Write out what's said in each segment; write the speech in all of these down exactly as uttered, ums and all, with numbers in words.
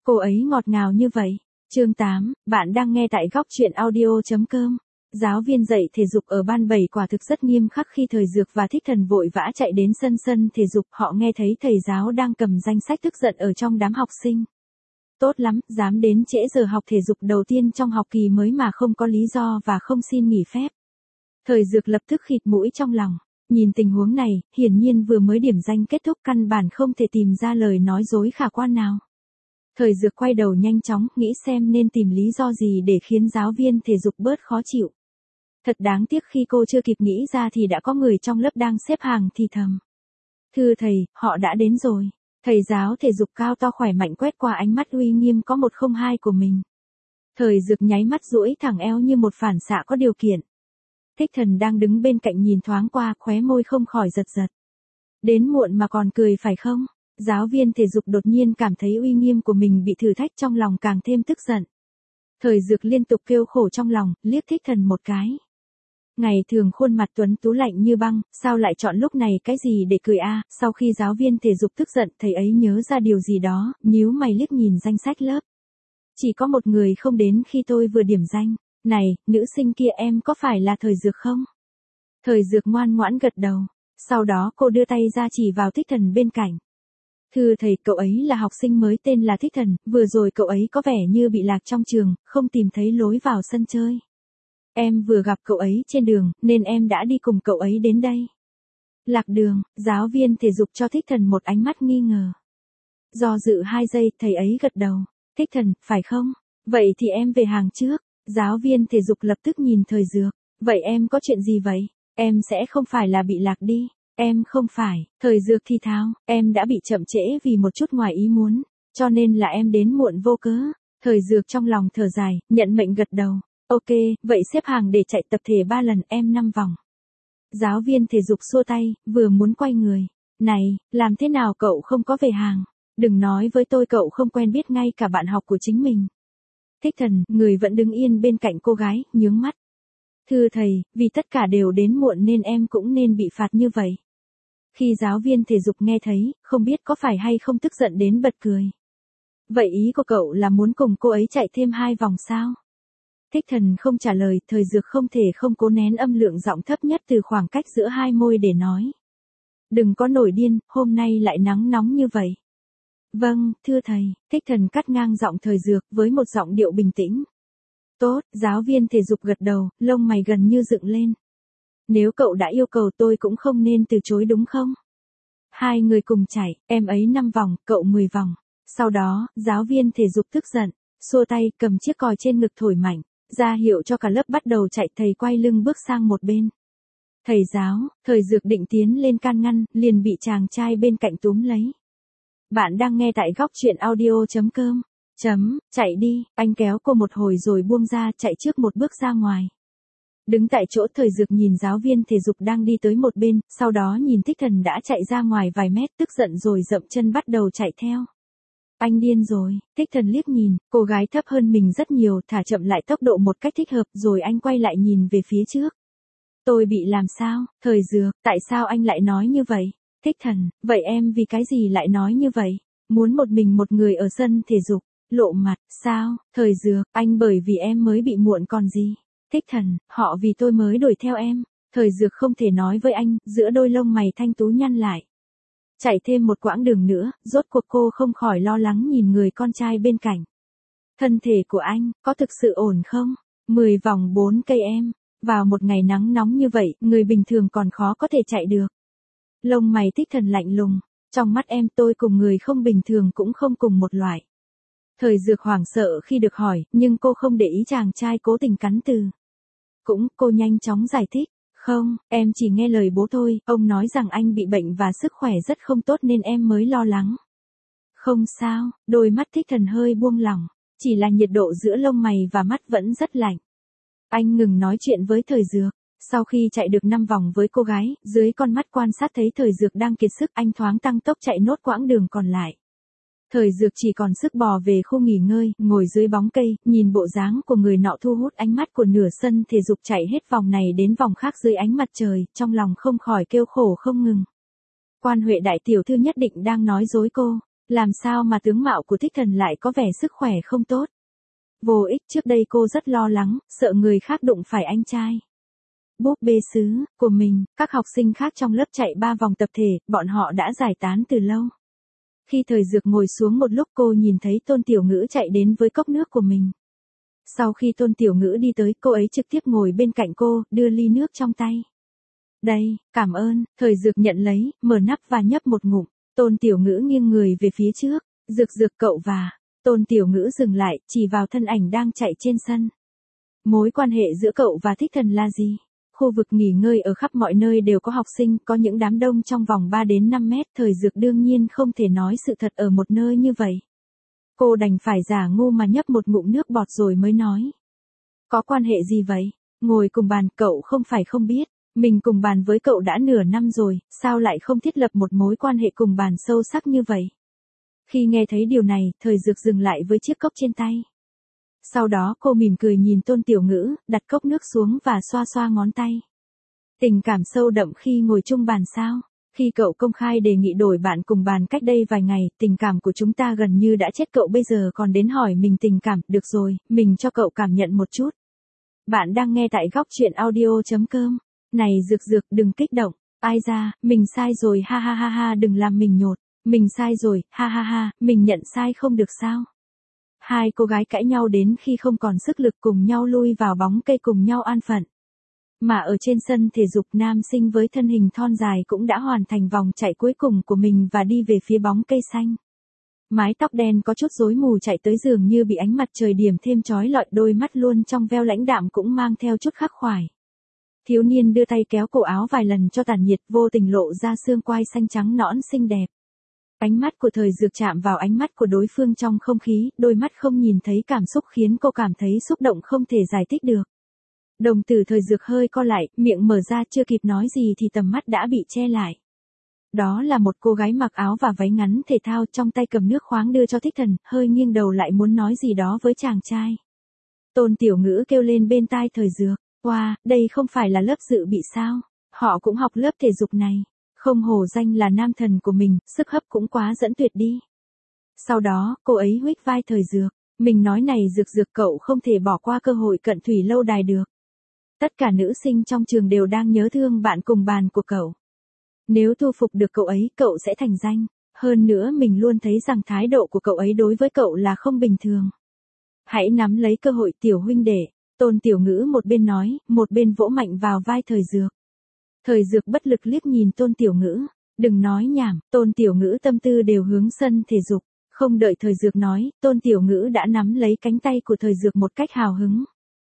Cô ấy ngọt ngào như vậy. Chương tám, bạn đang nghe tại góc truyện audio.com. Giáo viên dạy thể dục ở ban bảy quả thực rất nghiêm khắc khi Thời Dược và Thích Thần vội vã chạy đến sân sân thể dục, họ nghe thấy thầy giáo đang cầm danh sách tức giận ở trong đám học sinh. Tốt lắm, dám đến trễ giờ học thể dục đầu tiên trong học kỳ mới mà không có lý do và không xin nghỉ phép. Thời Dược lập tức khịt mũi trong lòng. Nhìn tình huống này, hiển nhiên vừa mới điểm danh kết thúc căn bản không thể tìm ra lời nói dối khả quan nào. Thời Dược quay đầu nhanh chóng, nghĩ xem nên tìm lý do gì để khiến giáo viên thể dục bớt khó chịu. Thật đáng tiếc khi cô chưa kịp nghĩ ra thì đã có người trong lớp đang xếp hàng thì thầm. Thưa thầy, họ đã đến rồi. Thầy giáo thể dục cao to khỏe mạnh quét qua ánh mắt uy nghiêm có một không hai của mình. Thời Dược nháy mắt duỗi thẳng eo như một phản xạ có điều kiện. Thích Thần đang đứng bên cạnh nhìn thoáng qua, khóe môi không khỏi giật giật. Đến muộn mà còn cười phải không? Giáo viên thể dục đột nhiên cảm thấy uy nghiêm của mình bị thử thách, trong lòng càng thêm tức giận. Thời Dược liên tục kêu khổ trong lòng, liếc Thích Thần một cái. Ngày thường khuôn mặt tuấn tú lạnh như băng, sao lại chọn lúc này cái gì để cười a? À? Sau khi giáo viên thể dục tức giận, thầy ấy nhớ ra điều gì đó, nhíu mày liếc nhìn danh sách lớp. Chỉ có một người không đến khi tôi vừa điểm danh. Này, nữ sinh kia em có phải là Thời Dược không? Thời Dược ngoan ngoãn gật đầu. Sau đó cô đưa tay ra chỉ vào Thích Thần bên cạnh. Thưa thầy, cậu ấy là học sinh mới tên là Thích Thần, vừa rồi cậu ấy có vẻ như bị lạc trong trường, không tìm thấy lối vào sân chơi. Em vừa gặp cậu ấy trên đường, nên em đã đi cùng cậu ấy đến đây. Lạc đường, giáo viên thể dục cho Thích Thần một ánh mắt nghi ngờ. Do dự hai giây, thầy ấy gật đầu. Thích Thần, phải không? Vậy thì em về hàng trước. Giáo viên thể dục lập tức nhìn Thời Dược. Vậy em có chuyện gì vậy? Em sẽ không phải là bị lạc đi. Em không phải. Thời Dược thì thào, em đã bị chậm trễ vì một chút ngoài ý muốn, cho nên là em đến muộn vô cớ. Thời Dược trong lòng thở dài, nhận mệnh gật đầu. Ok, vậy xếp hàng để chạy tập thể ba lần, em năm vòng. Giáo viên thể dục xua tay, vừa muốn quay người. Này, làm thế nào cậu không có về hàng? Đừng nói với tôi cậu không quen biết ngay cả bạn học của chính mình. Thích Thần, người vẫn đứng yên bên cạnh cô gái, nhướng mắt. Thưa thầy, vì tất cả đều đến muộn nên em cũng nên bị phạt như vậy. Khi giáo viên thể dục nghe thấy, không biết có phải hay không tức giận đến bật cười. Vậy ý của cậu là muốn cùng cô ấy chạy thêm hai vòng sao? Thích Thần không trả lời, Thời Dược không thể không cố nén âm lượng giọng thấp nhất từ khoảng cách giữa hai môi để nói. Đừng có nổi điên, hôm nay lại nắng nóng như vậy. Vâng, thưa thầy, Thích Thần cắt ngang giọng Thời Dược với một giọng điệu bình tĩnh. Tốt, giáo viên thể dục gật đầu, lông mày gần như dựng lên. Nếu cậu đã yêu cầu tôi cũng không nên từ chối đúng không? Hai người cùng chạy, em ấy năm vòng, cậu mười vòng. Sau đó, giáo viên thể dục tức giận, xua tay cầm chiếc còi trên ngực thổi mạnh, ra hiệu cho cả lớp bắt đầu chạy. Thầy quay lưng bước sang một bên. Thầy giáo, Thời Dược định tiến lên can ngăn, liền bị chàng trai bên cạnh túm lấy. Bạn đang nghe tại góc truyện audio.com. Chấm, chạy đi, anh kéo cô một hồi rồi buông ra, chạy trước một bước ra ngoài. Đứng tại chỗ, Thời Dược nhìn giáo viên thể dục đang đi tới một bên, sau đó nhìn Thích Thần đã chạy ra ngoài vài mét, tức giận rồi dậm chân bắt đầu chạy theo. Anh điên rồi, Thích Thần liếc nhìn, cô gái thấp hơn mình rất nhiều, thả chậm lại tốc độ một cách thích hợp, rồi anh quay lại nhìn về phía trước. Tôi bị làm sao? Thời Dược, tại sao anh lại nói như vậy? Thích Thần, vậy em vì cái gì lại nói như vậy? Muốn một mình một người ở sân thể dục, lộ mặt, sao? Thời Dược, anh bởi vì em mới bị muộn còn gì? Thích Thần, họ vì tôi mới đuổi theo em. Thời Dược không thể nói với anh, giữa đôi lông mày thanh tú nhăn lại. Chạy thêm một quãng đường nữa, rốt cuộc cô không khỏi lo lắng nhìn người con trai bên cạnh. Thân thể của anh, có thực sự ổn không? mười vòng bốn cây em. Vào một ngày nắng nóng như vậy, người bình thường còn khó có thể chạy được. Lông mày Thích Thần lạnh lùng. Trong mắt em tôi cùng người không bình thường cũng không cùng một loại. Thời Dược hoảng sợ khi được hỏi, nhưng cô không để ý chàng trai cố tình cắn từ. Cũng, cô nhanh chóng giải thích. Không, em chỉ nghe lời bố thôi, ông nói rằng anh bị bệnh và sức khỏe rất không tốt nên em mới lo lắng. Không sao, đôi mắt Thích Thần hơi buông lỏng, chỉ là nhiệt độ giữa lông mày và mắt vẫn rất lạnh. Anh ngừng nói chuyện với Thời Dược. Sau khi chạy được năm vòng với cô gái, dưới con mắt quan sát thấy Thời Dược đang kiệt sức, anh thoáng tăng tốc chạy nốt quãng đường còn lại. Thời Dược chỉ còn sức bò về khu nghỉ ngơi, ngồi dưới bóng cây, nhìn bộ dáng của người nọ thu hút ánh mắt của nửa sân thể dục, chạy hết vòng này đến vòng khác dưới ánh mặt trời, trong lòng không khỏi kêu khổ không ngừng. Quan Huệ đại tiểu thư nhất định đang nói dối cô. Làm sao mà tướng mạo của Thích Thần lại có vẻ sức khỏe không tốt? Vô ích, trước đây cô rất lo lắng, sợ người khác đụng phải anh trai búp bê sứ của mình. Các học sinh khác trong lớp chạy ba vòng tập thể, bọn họ đã giải tán từ lâu. Khi Thời Dược ngồi xuống một lúc, cô nhìn thấy Tôn Tiểu Ngữ chạy đến với cốc nước của mình. Sau khi Tôn Tiểu Ngữ đi tới, cô ấy trực tiếp ngồi bên cạnh cô, đưa ly nước trong tay. Đây, cảm ơn. Thời Dược nhận lấy, mở nắp và nhấp một ngụm. Tôn Tiểu Ngữ nghiêng người về phía trước. Dược Dược cậu và... Tôn Tiểu Ngữ dừng lại, chỉ vào thân ảnh đang chạy trên sân. Mối quan hệ giữa cậu và Thích Thần là gì? Khu vực nghỉ ngơi ở khắp mọi nơi đều có học sinh, có những đám đông trong vòng ba đến năm mét. Thời Dược đương nhiên không thể nói sự thật ở một nơi như vậy. Cô đành phải giả ngu mà nhấp một ngụm nước bọt rồi mới nói. Có quan hệ gì vậy? Ngồi cùng bàn, cậu không phải không biết. Mình cùng bàn với cậu đã nửa năm rồi, sao lại không thiết lập một mối quan hệ cùng bàn sâu sắc như vậy? Khi nghe thấy điều này, Thời Dược dừng lại với chiếc cốc trên tay. Sau đó cô mỉm cười nhìn Tôn Tiểu Ngữ, đặt cốc nước xuống và xoa xoa ngón tay. Tình cảm sâu đậm khi ngồi chung bàn sao? Khi cậu công khai đề nghị đổi bạn cùng bàn cách đây vài ngày, tình cảm của chúng ta gần như đã chết, cậu bây giờ còn đến hỏi mình tình cảm. Được rồi, mình cho cậu cảm nhận một chút. Bạn đang nghe tại góc truyện audio chấm com. Này Dược Dược, đừng kích động. Ai ra, mình sai rồi, ha ha ha ha, đừng làm mình nhột. Mình sai rồi, ha ha ha, mình nhận sai không được sao? Hai cô gái cãi nhau đến khi không còn sức lực, cùng nhau lui vào bóng cây cùng nhau an phận. Mà ở trên sân thể dục, nam sinh với thân hình thon dài cũng đã hoàn thành vòng chạy cuối cùng của mình và đi về phía bóng cây xanh. Mái tóc đen có chút rối mù chạy tới, dường như bị ánh mặt trời điểm thêm chói lọi, đôi mắt luôn trong veo lãnh đạm cũng mang theo chút khắc khoải. Thiếu niên đưa tay kéo cổ áo vài lần cho tản nhiệt, vô tình lộ ra xương quai xanh trắng nõn xinh đẹp. Ánh mắt của Thời Dược chạm vào ánh mắt của đối phương trong không khí, đôi mắt không nhìn thấy cảm xúc khiến cô cảm thấy xúc động không thể giải thích được. Đồng tử Thời Dược hơi co lại, miệng mở ra, chưa kịp nói gì thì tầm mắt đã bị che lại. Đó là một cô gái mặc áo và váy ngắn thể thao, trong tay cầm nước khoáng đưa cho Thích Thần, hơi nghiêng đầu lại muốn nói gì đó với chàng trai. Tôn Tiểu Ngữ kêu lên bên tai Thời Dược, wow, đây không phải là lớp dự bị sao? Họ cũng học lớp thể dục này. Không hổ danh là nam thần của mình, sức hấp cũng quá dẫn tuyệt đi. Sau đó, cô ấy huých vai Thời Dược. Mình nói này Dược Dược, cậu không thể bỏ qua cơ hội cận thủy lâu đài được. Tất cả nữ sinh trong trường đều đang nhớ thương bạn cùng bàn của cậu. Nếu thu phục được cậu ấy, cậu sẽ thành danh. Hơn nữa mình luôn thấy rằng thái độ của cậu ấy đối với cậu là không bình thường. Hãy nắm lấy cơ hội tiểu huynh đệ. Tôn Tiểu Ngữ một bên nói, một bên vỗ mạnh vào vai Thời Dược. Thời Dược bất lực liếc nhìn Tôn Tiểu Ngữ. Đừng nói nhảm, Tôn Tiểu Ngữ tâm tư đều hướng sân thể dục. Không đợi Thời Dược nói, Tôn Tiểu Ngữ đã nắm lấy cánh tay của Thời Dược một cách hào hứng.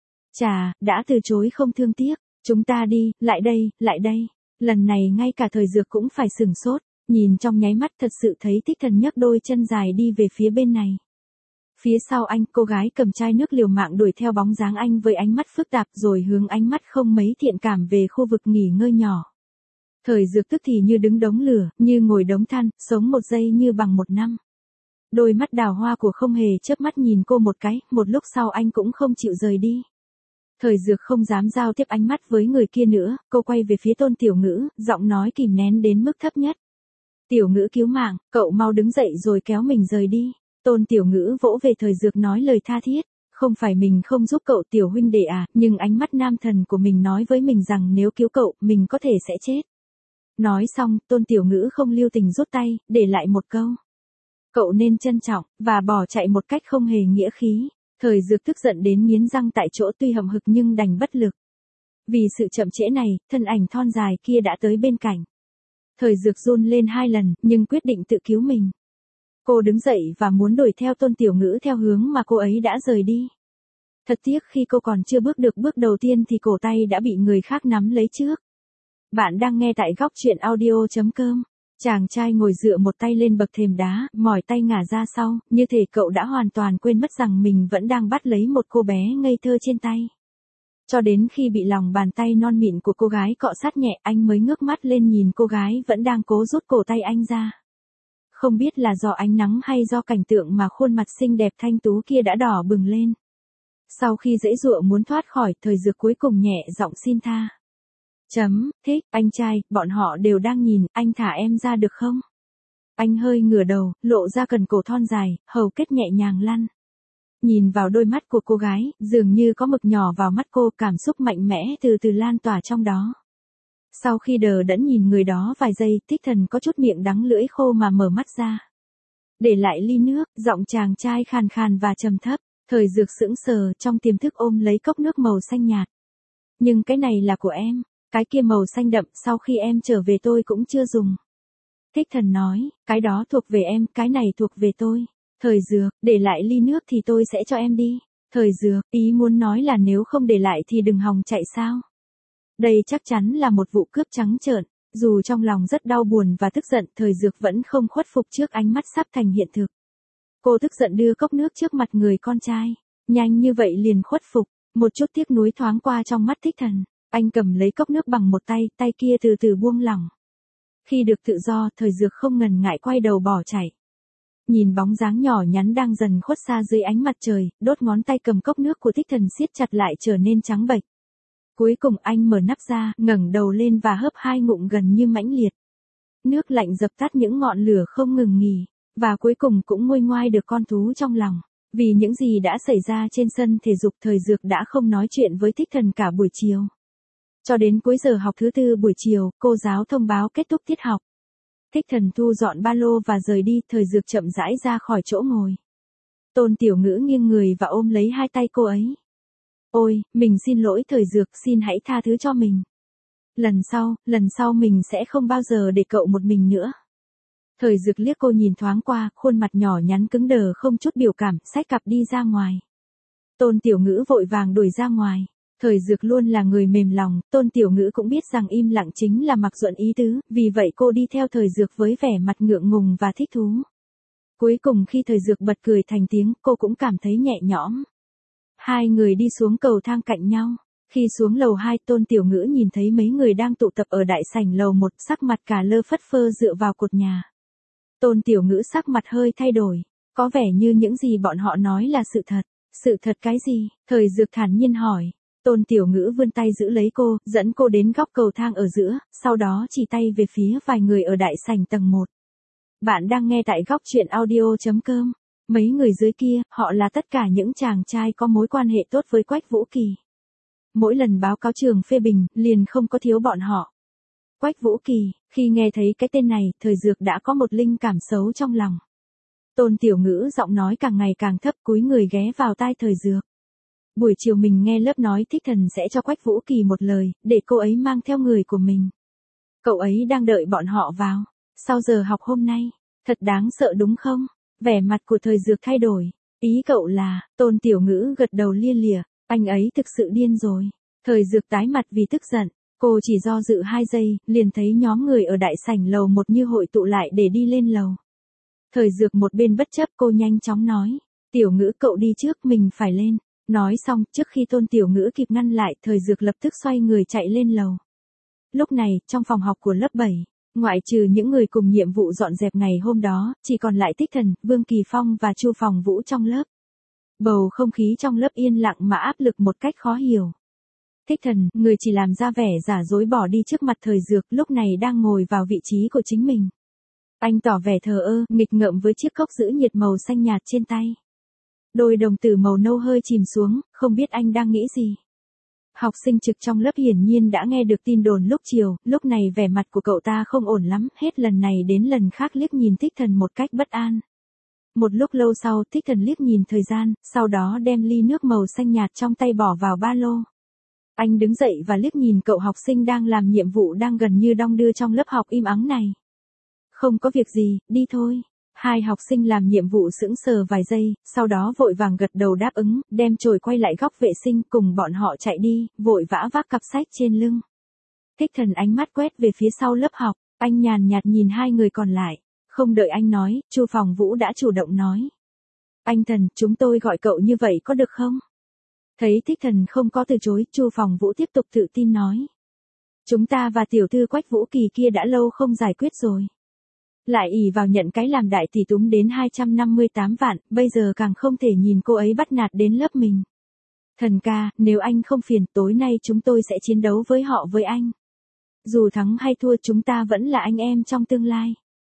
Chà, đã từ chối không thương tiếc. Chúng ta đi, lại đây, lại đây. Lần này ngay cả Thời Dược cũng phải sửng sốt. Nhìn trong nháy mắt thật sự thấy Thích Thần nhấc đôi chân dài đi về phía bên này. Phía sau anh, cô gái cầm chai nước liều mạng đuổi theo bóng dáng anh với ánh mắt phức tạp, rồi hướng ánh mắt không mấy thiện cảm về khu vực nghỉ ngơi nhỏ. Thời Dược tức thì như đứng đống lửa, như ngồi đống than, sống một giây như bằng một năm. Đôi mắt đào hoa của không hề chớp mắt nhìn cô một cái, một lúc sau anh cũng không chịu rời đi. Thời Dược không dám giao tiếp ánh mắt với người kia nữa, cô quay về phía Tôn Tiểu Ngữ, giọng nói kìm nén đến mức thấp nhất. Tiểu Ngữ cứu mạng, cậu mau đứng dậy rồi kéo mình rời đi. Tôn Tiểu Ngữ vỗ về Thời Dược nói lời tha thiết. Không phải mình không giúp cậu Tiểu huynh đệ à, nhưng ánh mắt nam thần của mình nói với mình rằng nếu cứu cậu, mình có thể sẽ chết. Nói xong, Tôn Tiểu Ngữ không lưu tình rút tay, để lại một câu. Cậu nên trân trọng, và bỏ chạy một cách không hề nghĩa khí. Thời Dược tức giận đến nghiến răng tại chỗ, tuy hậm hực nhưng đành bất lực. Vì sự chậm trễ này, thân ảnh thon dài kia đã tới bên cạnh. Thời Dược run lên hai lần, nhưng quyết định tự cứu mình. Cô đứng dậy và muốn đuổi theo Tôn Tiểu Ngữ theo hướng mà cô ấy đã rời đi. Thật tiếc khi cô còn chưa bước được bước đầu tiên thì cổ tay đã bị người khác nắm lấy trước. Bạn đang nghe tại góc truyện audio chấm com. Chàng trai ngồi dựa một tay lên bậc thềm đá, mỏi tay ngả ra sau, như thể cậu đã hoàn toàn quên mất rằng mình vẫn đang bắt lấy một cô bé ngây thơ trên tay. Cho đến khi bị lòng bàn tay non mịn của cô gái cọ sát nhẹ, anh mới ngước mắt lên nhìn cô gái vẫn đang cố rút cổ tay anh ra. Không biết là do ánh nắng hay do cảnh tượng mà khuôn mặt xinh đẹp thanh tú kia đã đỏ bừng lên. Sau khi giãy giụa muốn thoát khỏi, Thời Dược cuối cùng nhẹ giọng xin tha. Chấm, thích, anh trai, bọn họ đều đang nhìn, anh thả em ra được không? Anh hơi ngửa đầu, lộ ra cần cổ thon dài, hầu kết nhẹ nhàng lăn. Nhìn vào đôi mắt của cô gái, dường như có mực nhỏ vào mắt cô, cảm xúc mạnh mẽ từ từ lan tỏa trong đó. Sau khi đờ đẫn nhìn người đó vài giây, Thích Thần có chút miệng đắng lưỡi khô mà mở mắt ra. Để lại ly nước, giọng chàng trai khàn khàn và trầm thấp. Thời Dược sững sờ, trong tiềm thức ôm lấy cốc nước màu xanh nhạt. Nhưng cái này là của em, cái kia màu xanh đậm, sau khi em trở về tôi cũng chưa dùng. Thích Thần nói, cái đó thuộc về em, cái này thuộc về tôi. Thời Dược, để lại ly nước thì tôi sẽ cho em đi. Thời Dược, ý muốn nói là nếu không để lại thì đừng hòng chạy sao. Đây chắc chắn là một vụ cướp trắng trợn. Dù trong lòng rất đau buồn và tức giận, Thời Dược vẫn không khuất phục trước ánh mắt sắp thành hiện thực. Cô tức giận đưa cốc nước trước mặt người con trai. Nhanh như vậy liền khuất phục. Một chút tiếc nuối thoáng qua trong mắt Thích Thần. Anh cầm lấy cốc nước bằng một tay, tay kia từ từ buông lỏng. Khi được tự do, Thời Dược không ngần ngại quay đầu bỏ chạy. Nhìn bóng dáng nhỏ nhắn đang dần khuất xa dưới ánh mặt trời, đốt ngón tay cầm cốc nước của Thích Thần siết chặt lại trở nên trắng bệch. Cuối cùng anh mở nắp ra, ngẩng đầu lên và hớp hai ngụm gần như mãnh liệt. Nước lạnh dập tắt những ngọn lửa không ngừng nghỉ, và cuối cùng cũng nguôi ngoai được con thú trong lòng. Vì những gì đã xảy ra trên sân thể dục, Thời Dược đã không nói chuyện với Thích Thần cả buổi chiều. Cho đến cuối giờ học thứ tư buổi chiều, cô giáo thông báo kết thúc tiết học. Thích Thần thu dọn ba lô và rời đi, Thời Dược chậm rãi ra khỏi chỗ ngồi. Tôn Tiểu Ngữ nghiêng người và ôm lấy hai tay cô ấy. Ôi, mình xin lỗi Thời Dược, xin hãy tha thứ cho mình. Lần sau, lần sau mình sẽ không bao giờ để cậu một mình nữa. Thời Dược liếc cô nhìn thoáng qua, khuôn mặt nhỏ nhắn cứng đờ không chút biểu cảm, xách cặp đi ra ngoài. Tôn Tiểu Ngữ vội vàng đuổi ra ngoài. Thời Dược luôn là người mềm lòng, Tôn Tiểu Ngữ cũng biết rằng im lặng chính là mặc duận ý tứ, vì vậy cô đi theo Thời Dược với vẻ mặt ngượng ngùng và thích thú. Cuối cùng khi Thời Dược bật cười thành tiếng, cô cũng cảm thấy nhẹ nhõm. Hai người đi xuống cầu thang cạnh nhau. Khi xuống lầu hai, Tôn Tiểu Ngữ nhìn thấy mấy người đang tụ tập ở đại sảnh lầu một, sắc mặt cả lơ phất phơ dựa vào cột nhà. Tôn Tiểu Ngữ sắc mặt hơi thay đổi, có vẻ như những gì bọn họ nói là sự thật. Sự thật cái gì? Thời Dược thản nhiên hỏi. Tôn Tiểu Ngữ vươn tay giữ lấy cô, dẫn cô đến góc cầu thang ở giữa, sau đó chỉ tay về phía vài người ở đại sảnh tầng một. Bạn đang nghe tại góc truyện audio chấm com. Mấy người dưới kia, họ là tất cả những chàng trai có mối quan hệ tốt với Quách Vũ Kỳ. Mỗi lần báo cáo trường phê bình, liền không có thiếu bọn họ. Quách Vũ Kỳ, khi nghe thấy cái tên này, Thời Dược đã có một linh cảm xấu trong lòng. Tôn Tiểu Ngữ giọng nói càng ngày càng thấp, cúi người ghé vào tai Thời Dược. Buổi chiều mình nghe lớp nói Thích Thần sẽ cho Quách Vũ Kỳ một lời, để cô ấy mang theo người của mình. Cậu ấy đang đợi bọn họ vào. Sau giờ học hôm nay, thật đáng sợ đúng không? Vẻ mặt của Thời Dược thay đổi. Ý cậu là, Tôn Tiểu Ngữ gật đầu lia lịa, anh ấy thực sự điên rồi. Thời Dược tái mặt vì tức giận. Cô chỉ do dự hai giây, liền thấy nhóm người ở đại sảnh lầu một như hội tụ lại để đi lên lầu. Thời Dược một bên bất chấp, cô nhanh chóng nói. Tiểu Ngữ cậu đi trước, mình phải lên. Nói xong, trước khi Tôn Tiểu Ngữ kịp ngăn lại, Thời Dược lập tức xoay người chạy lên lầu. Lúc này, trong phòng học của lớp bảy, ngoại trừ những người cùng nhiệm vụ dọn dẹp ngày hôm đó, chỉ còn lại Thích Thần, Vương Kỳ Phong và Chu Phòng Vũ trong lớp. Bầu không khí trong lớp yên lặng mà áp lực một cách khó hiểu. Thích Thần, người chỉ làm ra vẻ giả dối bỏ đi trước mặt Thời Dược, lúc này đang ngồi vào vị trí của chính mình. Anh tỏ vẻ thờ ơ, nghịch ngợm với chiếc cốc giữ nhiệt màu xanh nhạt trên tay. Đôi đồng tử màu nâu hơi chìm xuống, không biết anh đang nghĩ gì. Học sinh trực trong lớp hiển nhiên đã nghe được tin đồn lúc chiều, lúc này vẻ mặt của cậu ta không ổn lắm, hết lần này đến lần khác liếc nhìn Thích Thần một cách bất an. Một lúc lâu sau, Thích Thần liếc nhìn thời gian, sau đó đem ly nước màu xanh nhạt trong tay bỏ vào ba lô. Anh đứng dậy và liếc nhìn cậu học sinh đang làm nhiệm vụ đang gần như đong đưa trong lớp học im ắng này. Không có việc gì, đi thôi. Hai học sinh làm nhiệm vụ sững sờ vài giây, sau đó vội vàng gật đầu đáp ứng, đem chổi quay lại góc vệ sinh cùng bọn họ chạy đi, vội vã vác cặp sách trên lưng. Thích Thần ánh mắt quét về phía sau lớp học, anh nhàn nhạt nhìn hai người còn lại. Không đợi anh nói, Chu Phòng Vũ đã chủ động nói. Anh Thần, chúng tôi gọi cậu như vậy có được không? Thấy Thích Thần không có từ chối, Chu Phòng Vũ tiếp tục tự tin nói. Chúng ta và tiểu thư Quách Vũ Kỳ kia đã lâu không giải quyết rồi. Lại ỷ vào nhận cái làm đại tỷ túm đến hai trăm năm mươi tám vạn, bây giờ càng không thể nhìn cô ấy bắt nạt đến lớp mình. Thần ca, nếu anh không phiền, tối nay chúng tôi sẽ chiến đấu với họ với anh. Dù thắng hay thua chúng ta vẫn là anh em trong tương lai.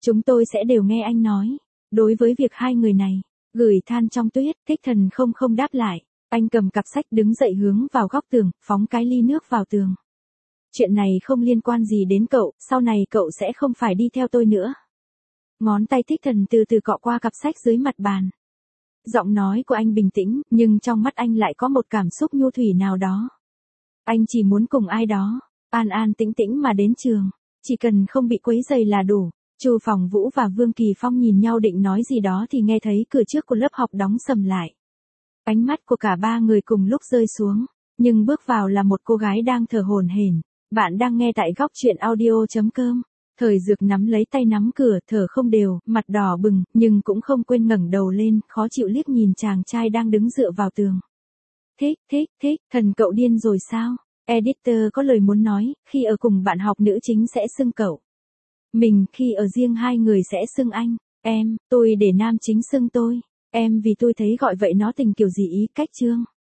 Chúng tôi sẽ đều nghe anh nói. Đối với việc hai người này, gửi than trong tuyết, Thích Thần không không đáp lại. Anh cầm cặp sách đứng dậy hướng vào góc tường, phóng cái ly nước vào tường. Chuyện này không liên quan gì đến cậu, sau này cậu sẽ không phải đi theo tôi nữa. Ngón tay Thích Thần từ từ cọ qua cặp sách dưới mặt bàn. Giọng nói của anh bình tĩnh, nhưng trong mắt anh lại có một cảm xúc nhu thủy nào đó. Anh chỉ muốn cùng ai đó, an an tĩnh tĩnh mà đến trường, chỉ cần không bị quấy rầy là đủ. Chu Phòng Vũ và Vương Kỳ Phong nhìn nhau định nói gì đó thì nghe thấy cửa trước của lớp học đóng sầm lại. Ánh mắt của cả ba người cùng lúc rơi xuống, nhưng bước vào là một cô gái đang thở hổn hển. Bạn đang nghe tại góc truyện audio chấm com. Thời Dược nắm lấy tay nắm cửa, thở không đều, mặt đỏ bừng, nhưng cũng không quên ngẩng đầu lên, khó chịu liếc nhìn chàng trai đang đứng dựa vào tường. Thích, thích, thích, thần cậu điên rồi sao? Editor có lời muốn nói, khi ở cùng bạn học nữ chính sẽ xưng cậu. Mình, khi ở riêng hai người sẽ xưng anh. Em, tôi để nam chính xưng tôi. Em vì tôi thấy gọi vậy nó tình kiểu gì ý cách chương.